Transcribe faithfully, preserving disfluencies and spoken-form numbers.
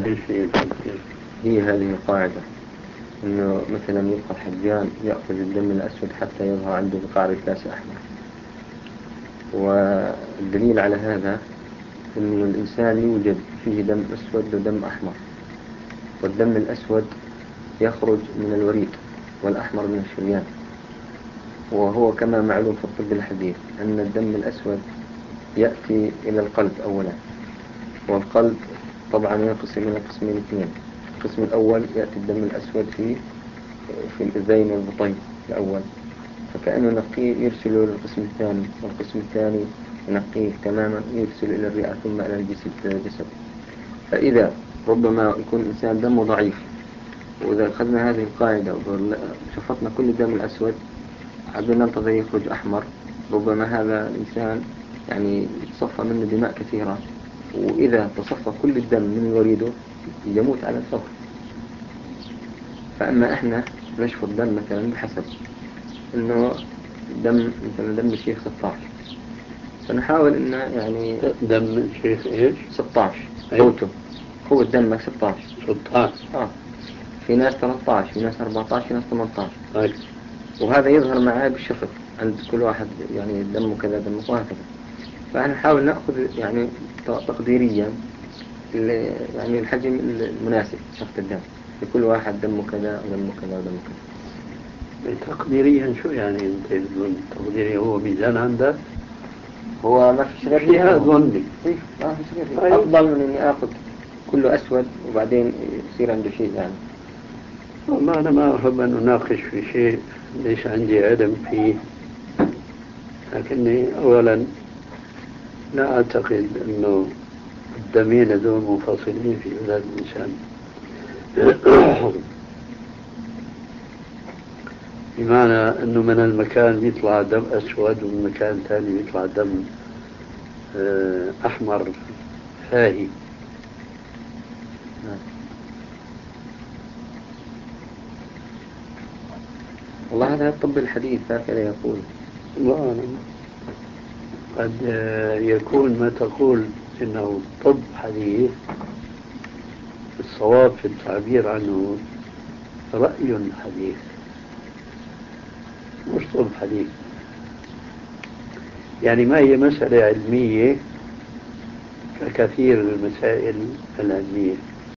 إيش هي؟ هي هذه القاعدة، إنه مثلا يبقى الحجام يأخذ الدم الأسود حتى يظهر عنده بقعر الكاس أحمر. والدليل على هذا إنه الإنسان يوجد فيه دم أسود ودم أحمر، والدم الأسود يخرج من الوريد والأحمر من الشريان. وهو كما معلوم في الطب الحديث أن الدم الأسود يأتي إلى القلب أولا، والقلب طبعا ينقسم إلى قسمين اثنين. القسم الأول يأتي الدم الأسود في في الأذين والبطين الأول، فكأنه نقيه يرسله للقسم الثاني، والقسم الثاني ينقيه تماما يرسل إلى الرئة ثم إلى الجسد. فإذا ربما يكون إنسان دمه ضعيف، وإذا أخذنا هذه القاعدة وشفطنا كل الدم الأسود عبدنا ننتظر يخرج أحمر، ربما هذا الإنسان يعني يتصفى منه دماء كثيرة، وإذا تصفى كل الدم من وريده يموت على الفور. فأما إحنا نشفط دم مثلا بحسب إنه دم مثلا دم الشيخ ستة عشر، فنحاول إنه يعني دم الشيخ إيش؟ ستة عشر قوته، قوة دمك ستة عشر. ستة عشر آه في ناس ثلاثة عشر، في ناس أربعة عشر، في ناس ثمانية عشر. طيب. وهذا يظهر معاه بالشفط عند كل واحد، يعني دمه كذا دمه وهكذا. فأنا نحاول نأخذ يعني تقديريا يعني الحجم المناسب شفط الدم لكل واحد، دمه كذا ودمه كذا ودمه كذا. تقديريا شو يعني أنت تقديريا؟ هو ميزان عندك؟ هو ما فيش غير فيها ظني. ما فيش غير أفضل من إني آخذ كله أسود وبعدين يصير عنده شيء يعني. والله أنا ما أحب أن أناقش في شيء ليس عندي علم فيه، لكني أولا لا أعتقد أنه الدمين هذول منفصلين في بلاد الإنسان. بمعنى أنه من المكان يطلع دم أسود ومن مكان ثاني يطلع دم أحمر فاهي. والله هذا الطب الحديث هكذا يقول. الله قد يكون ما تقول إنه طب حديث، الصواب في التعبير عنه رأي حديث مش طب حديث. يعني ما هي مسألة علمية ككثير من المسائل العلمية.